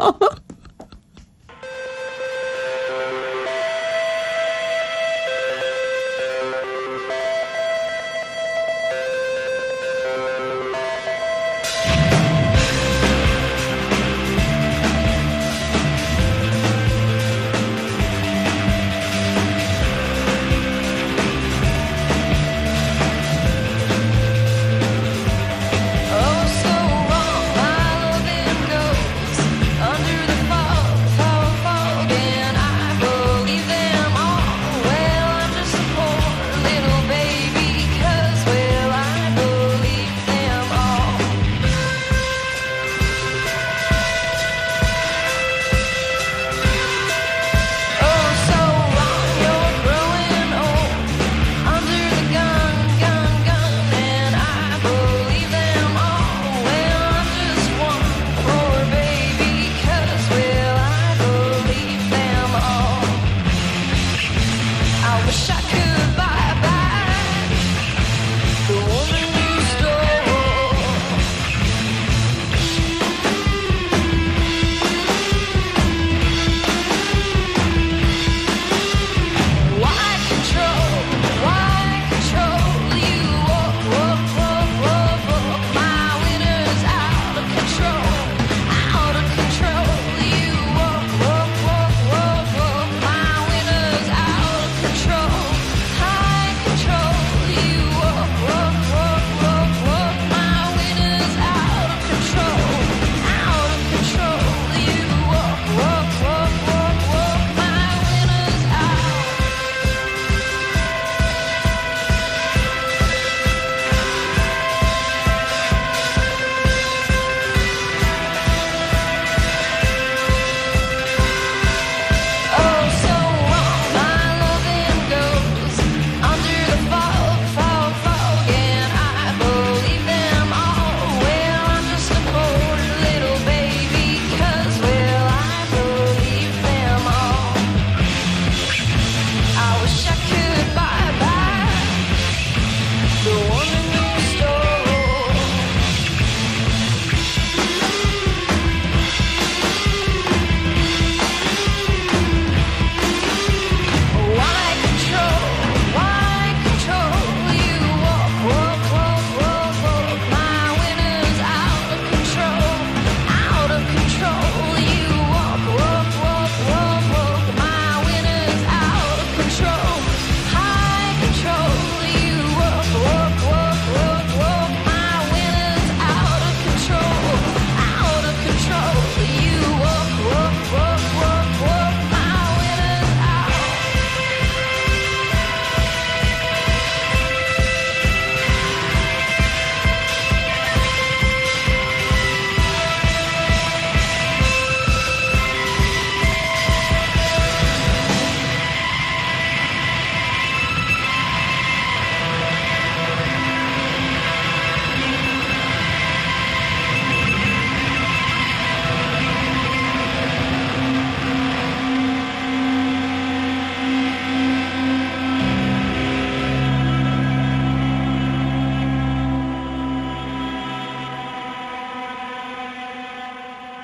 Oh, so wrong, my loving goes under the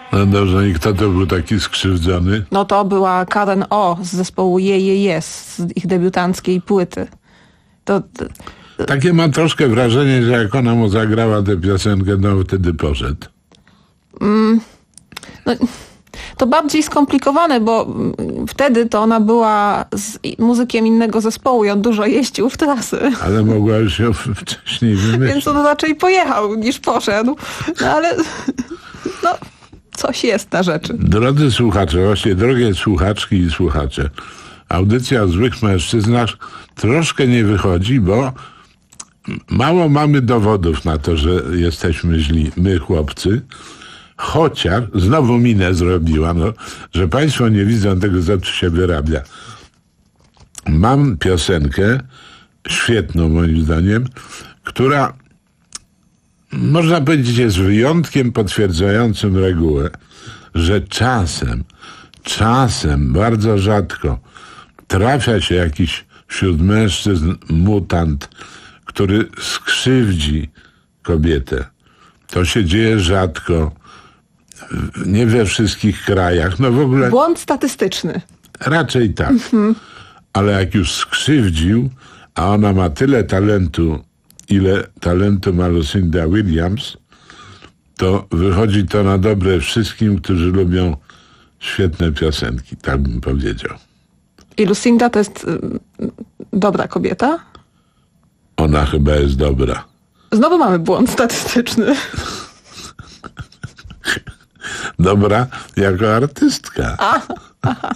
No dobrze, i kto to był taki skrzywdzony? No to była Karen O z zespołu Je, Je, Jest, z ich debiutanckiej płyty. To, to... Takie mam troszkę wrażenie, że jak ona mu zagrała tę piosenkę, no wtedy poszedł. Mm, no, to bardziej skomplikowane, bo wtedy to ona była z muzykiem innego zespołu i on dużo jeździł w trasy. Ale mogła już ją wcześniej wymyślić. Więc on raczej pojechał niż poszedł. No ale no, coś jest na rzeczy. Drodzy słuchacze, właśnie drogie słuchaczki i słuchacze, audycja o złych mężczyznach troszkę nie wychodzi, bo mało mamy dowodów na to, że jesteśmy źli, my chłopcy. Chociaż, znowu minę zrobiła, no, że państwo nie widzą tego, za co się wyrabia. Mam piosenkę, świetną moim zdaniem, która, można powiedzieć, jest wyjątkiem potwierdzającym regułę, że czasem, czasem, bardzo rzadko trafia się jakiś wśród mężczyzn mutant, który skrzywdzi kobietę. To się dzieje rzadko, nie we wszystkich krajach, no w ogóle... Błąd statystyczny. Raczej tak. Mhm. Ale jak już skrzywdził, a ona ma tyle talentu, ile talentu ma Lucinda Williams, to wychodzi to na dobre wszystkim, którzy lubią świetne piosenki, tak bym powiedział. I Lucinda to jest y, dobra kobieta? Ona chyba jest dobra. Znowu mamy błąd statystyczny. Dobra jako artystka. A, aha.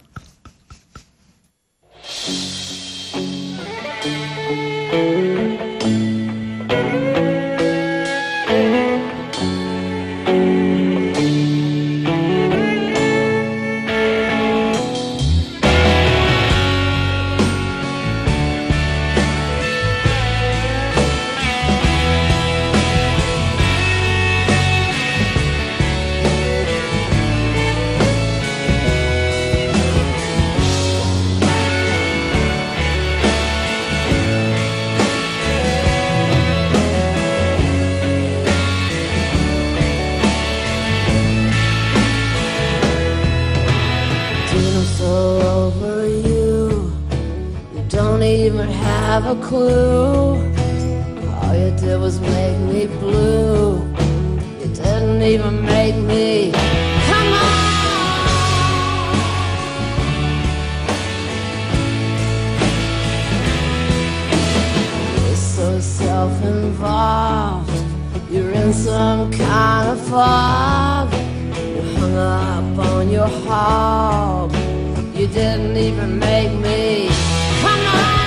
Have a clue. All you did was make me blue. You didn't even make me. Come on. You're so self-involved. You're in some kind of fog. You hung up on your hog. You didn't even make me. Come on.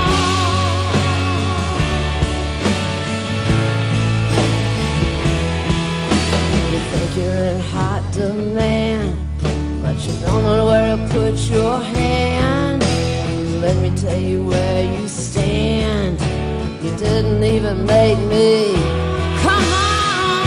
You're in hot demand, but you don't know where to put your hand. Let me tell you where you stand. You didn't even make me. Come on.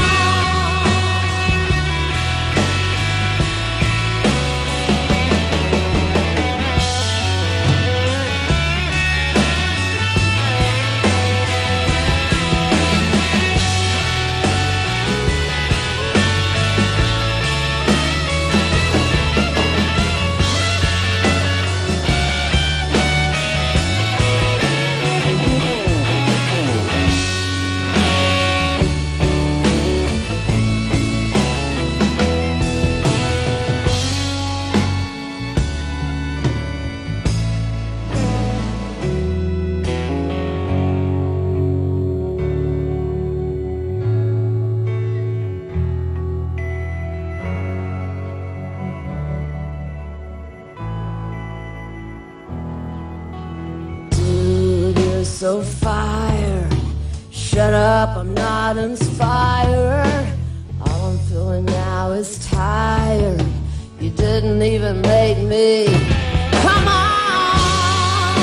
So fire, shut up, I'm not inspired. All I'm feeling now is tired. You didn't even make me. Come on.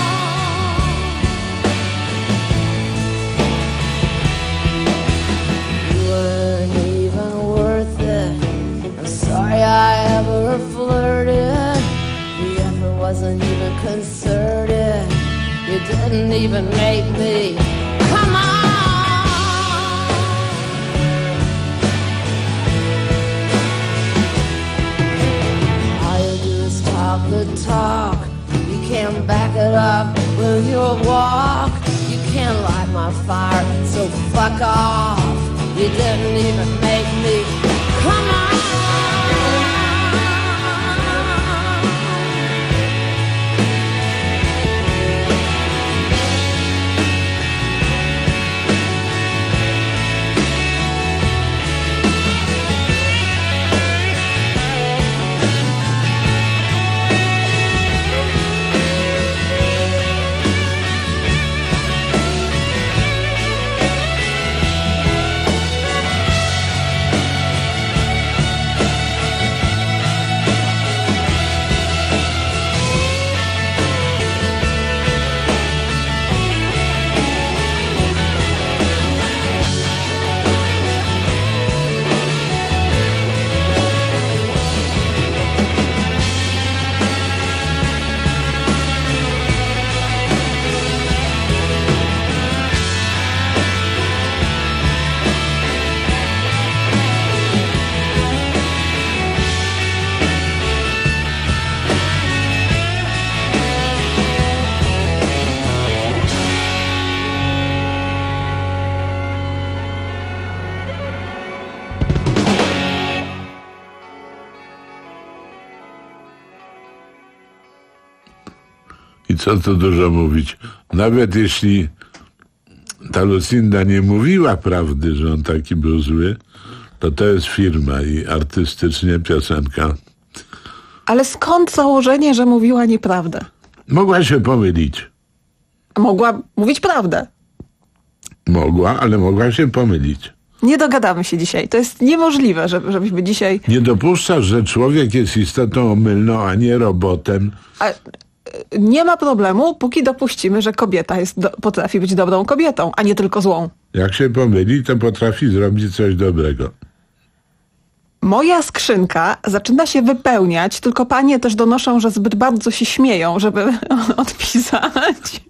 You weren't even worth it. I'm sorry I ever flirted. The effort wasn't even concerted. You didn't even make me. Come on. talk. You can't back it up with your walk. You can't light my fire, so fuck off. You didn't even make me come on. Co tu dużo mówić. Nawet jeśli ta Lucinda nie mówiła prawdy, że on taki był zły, to to jest firma i artystycznie piosenka. Ale skąd założenie, że mówiła nieprawdę? Mogła się pomylić. Mogła mówić prawdę. Mogła, ale mogła się pomylić. Nie dogadamy się dzisiaj. To jest niemożliwe, żeby, żebyśmy dzisiaj... Nie dopuszczasz, że człowiek jest istotą omylną, a nie robotem. A... Nie ma problemu, póki dopuścimy, że kobieta jest do, potrafi być dobrą kobietą, a nie tylko złą. Jak się pomyli, to potrafi zrobić coś dobrego. Moja skrzynka zaczyna się wypełniać, tylko panie też donoszą, że zbyt bardzo się śmieją, żeby odpisać.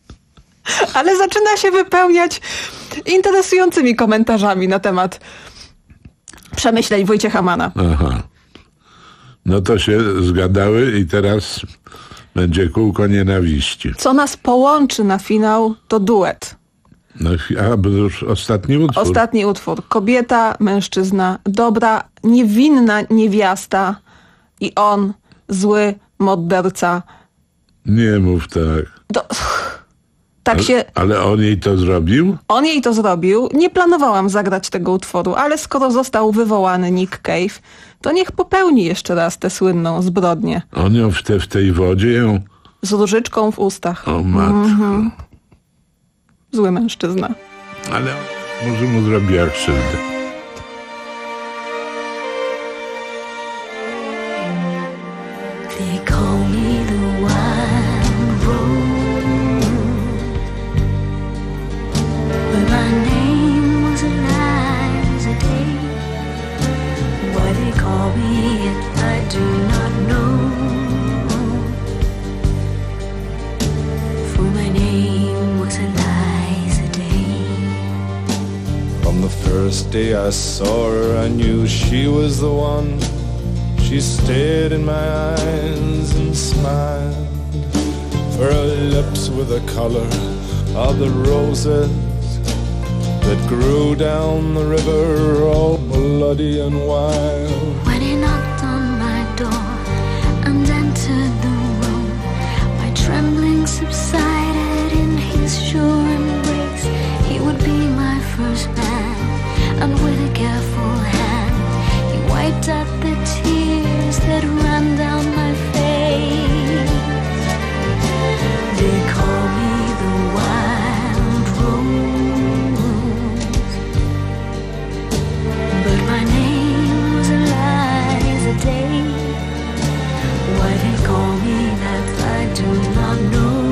Ale zaczyna się wypełniać interesującymi komentarzami na temat przemyśleń Wojciecha Manna. Aha. No to się zgadały i teraz... będzie kółko nienawiści. Co nas połączy na finał, to duet. No, a, bo już ostatni utwór. Ostatni utwór. Kobieta, mężczyzna, dobra, niewinna niewiasta i on, zły morderca. Nie mów tak. Do... Tak ale, się... ale on jej to zrobił? On jej to zrobił. Nie planowałam zagrać tego utworu, ale skoro został wywołany Nick Cave, to niech popełni jeszcze raz tę słynną zbrodnię. On ją w, te, w tej wodzie ją... Z różyczką w ustach. O matko. Mm-hmm. Zły mężczyzna. Ale może mu zrobiła krzywdę. They call me the wild rose, but my name was Eliza Day. Why they call me it, I do not know, for my name was Eliza Day. From the first day I saw her, I knew she was the one. She stared in my eyes and smiled, for her lips were the color of the roses that grew down the river, all bloody and wild. When he knocked on my door and entered the room, my trembling subsided in his sure embrace. He would be my first man, and with a careful hand he wiped out the tears that ran down my face. They call me the wild rose, but my name was Eliza Day. Why they call me that I do not know,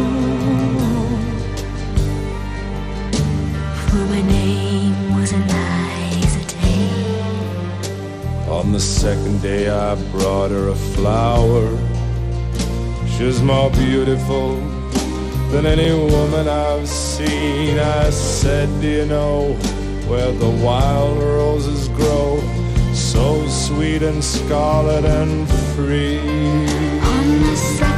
for my name was Eliza Day. On the second day I brought her a flower. She was more beautiful than any woman I've seen. I said, do you know where the wild roses grow, so sweet and scarlet and free? On the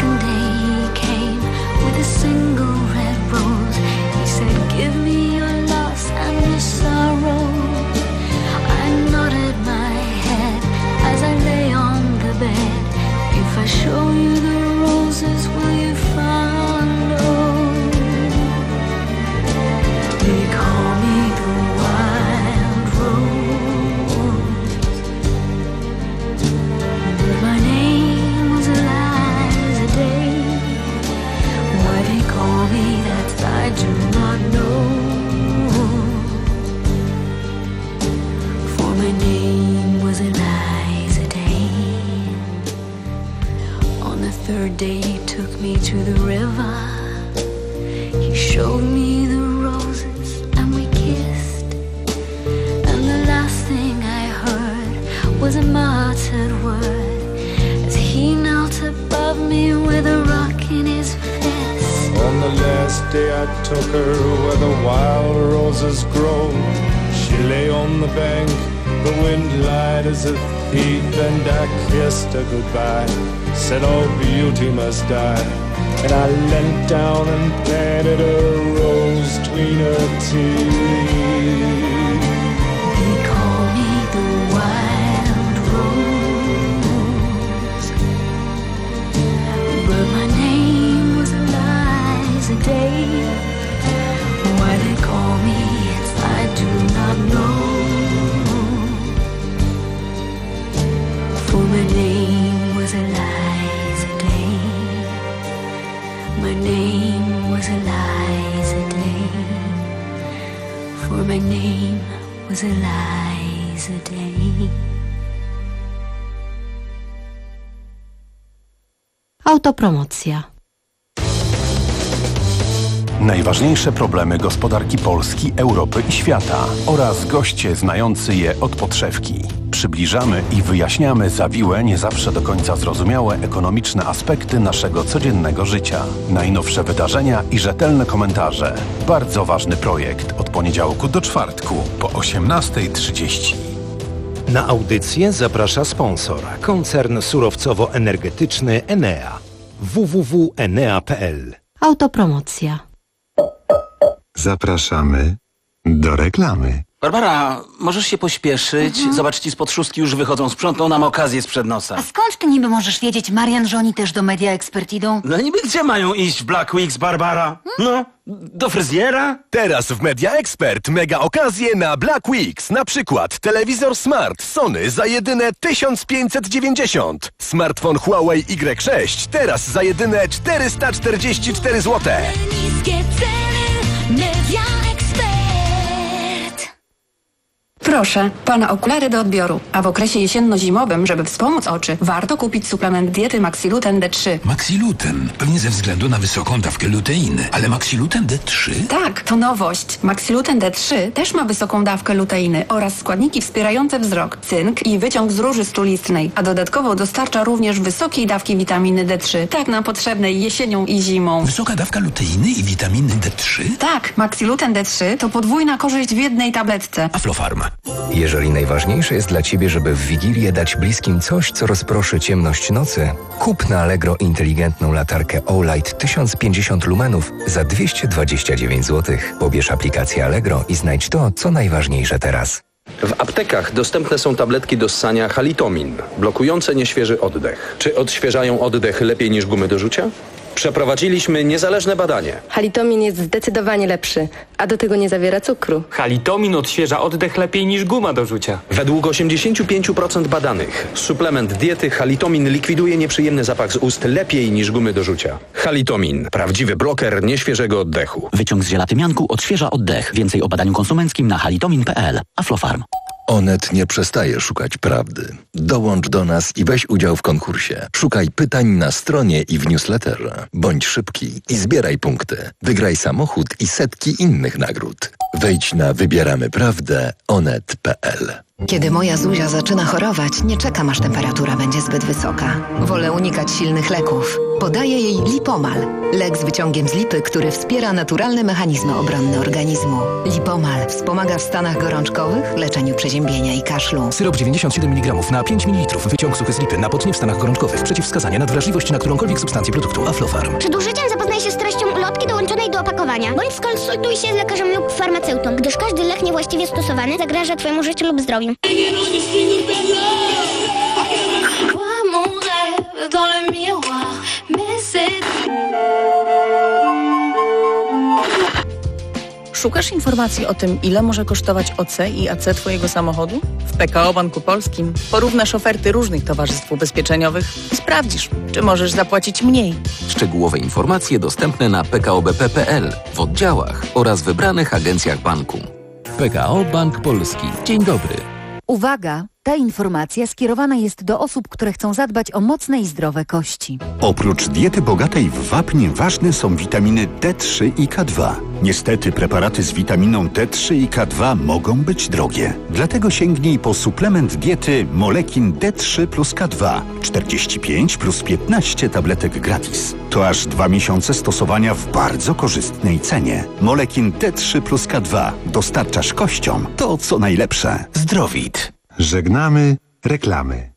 day he took me to the river. He showed me the roses and we kissed. And the last thing I heard was a muttered word as he knelt above me with a rock in his fist. On the last day I took her where the wild roses grow. She lay on the bank, the wind lied as a thief, and I kissed her goodbye, said all beauty must die. And I leant down and planted a rose between her teeth. They call me the wild rose, but my name was Eliza Day. Why they call me it I do not know, for my name was Eliza Day. My name was Eliza Day, for my name was Eliza Day. Autopromocja. Najważniejsze problemy gospodarki Polski, Europy i świata oraz goście znający je od podszewki. Przybliżamy i wyjaśniamy zawiłe, nie zawsze do końca zrozumiałe ekonomiczne aspekty naszego codziennego życia. Najnowsze wydarzenia i rzetelne komentarze. Bardzo ważny projekt od poniedziałku do czwartku po osiemnastej trzydzieści. Na audycję zaprasza sponsor, koncern surowcowo-energetyczny Enea. w w w kropka enea kropka p l. Autopromocja. Zapraszamy do reklamy. Barbara, możesz się pośpieszyć? Mhm. Zobacz, ci spod szóstki już wychodzą. Sprzątną nam okazję sprzed nosa. A skąd ty niby możesz wiedzieć, Marian, że oni też do Media Expert idą? No niby gdzie mają iść w Black Weeks, Barbara? No, do fryzjera? Teraz w Media Expert mega okazje na Black Weeks. Na przykład telewizor Smart Sony za jedyne tysiąc pięćset dziewięćdziesiąt. Smartfon Huawei Y sześć teraz za jedyne czterysta czterdzieści cztery złote. Niskie ceny, Media Expert. Proszę, pana okulary do odbioru. A w okresie jesienno-zimowym, żeby wspomóc oczy, warto kupić suplement diety Maxiluten D trzy. Maxiluten? Pewnie ze względu na wysoką dawkę luteiny. Ale Maxiluten D trzy? Tak, to nowość. Maxiluten D trzy też ma wysoką dawkę luteiny oraz składniki wspierające wzrok, cynk i wyciąg z róży stulistnej, a dodatkowo dostarcza również wysokiej dawki witaminy D trzy, tak nam potrzebnej jesienią i zimą. Wysoka dawka luteiny i witaminy D trzy? Tak, Maxiluten D trzy to podwójna korzyść w jednej tabletce. Aflofarm. Jeżeli najważniejsze jest dla Ciebie, żeby w Wigilię dać bliskim coś, co rozproszy ciemność nocy, kup na Allegro inteligentną latarkę O-Light tysiąc pięćdziesiąt lumenów za dwieście dwadzieścia dziewięć złotych. Pobierz aplikację Allegro i znajdź to, co najważniejsze teraz. W aptekach dostępne są tabletki do ssania Halitomin, blokujące nieświeży oddech. Czy odświeżają oddech lepiej niż gumy do rzucia? Przeprowadziliśmy niezależne badanie. Halitomin jest zdecydowanie lepszy, a do tego nie zawiera cukru. Halitomin odświeża oddech lepiej niż guma do rzucia. Według osiemdziesiąt pięć procent badanych suplement diety Halitomin likwiduje nieprzyjemny zapach z ust lepiej niż gumy do rzucia. Halitomin. Prawdziwy bloker nieświeżego oddechu. Wyciąg z zielatymianku odświeża oddech. Więcej o badaniu konsumenckim na halitomin kropka p l. Aflofarm. Onet nie przestaje szukać prawdy. Dołącz do nas i weź udział w konkursie. Szukaj pytań na stronie i w newsletterze. Bądź szybki i zbieraj punkty. Wygraj samochód i setki innych nagród. Wejdź na wybieramy prawdę onet kropka p l. Kiedy moja Zuzia zaczyna chorować, nie czekam, aż temperatura będzie zbyt wysoka. Wolę unikać silnych leków. Podaję jej Lipomal. Lek z wyciągiem z lipy, który wspiera naturalne mechanizmy obronne organizmu. Lipomal wspomaga w stanach gorączkowych, leczeniu przeziębienia i kaszlu. Syrop dziewięćdziesiąt siedem miligramów na pięć mililitrów. Wyciąg suchy z lipy. Napocznie w stanach gorączkowych. Przeciwwskazania na wrażliwość na którąkolwiek substancję produktu Aflofarm. Przed użyciem zapoznaj się z treścią ulotki dołączonej do opakowania. Bądź skonsultuj się z lekarzem lub farmaceutą, gdyż każdy lek niewłaściwie stosowany zagraża Twojemu życiu lub zdrowiu. Szukasz informacji o tym, ile może kosztować O C i A C Twojego samochodu? W P K O Banku Polskim porównasz oferty różnych towarzystw ubezpieczeniowych i sprawdzisz, czy możesz zapłacić mniej. Szczegółowe informacje dostępne na p k o b p kropka p l, w oddziałach oraz wybranych agencjach banku. P K O Bank Polski. Dzień dobry. Uwaga! Ta informacja skierowana jest do osób, które chcą zadbać o mocne i zdrowe kości. Oprócz diety bogatej w wapń ważne są witaminy D trzy i K dwa. Niestety preparaty z witaminą D trzy i K dwa mogą być drogie. Dlatego sięgnij po suplement diety Molekin D trzy plus K dwa. czterdzieści pięć plus piętnaście tabletek gratis. To aż dwa miesiące stosowania w bardzo korzystnej cenie. Molekin D trzy plus K dwa. Dostarczasz kościom to, co najlepsze. Zdrowit. Żegnamy reklamy.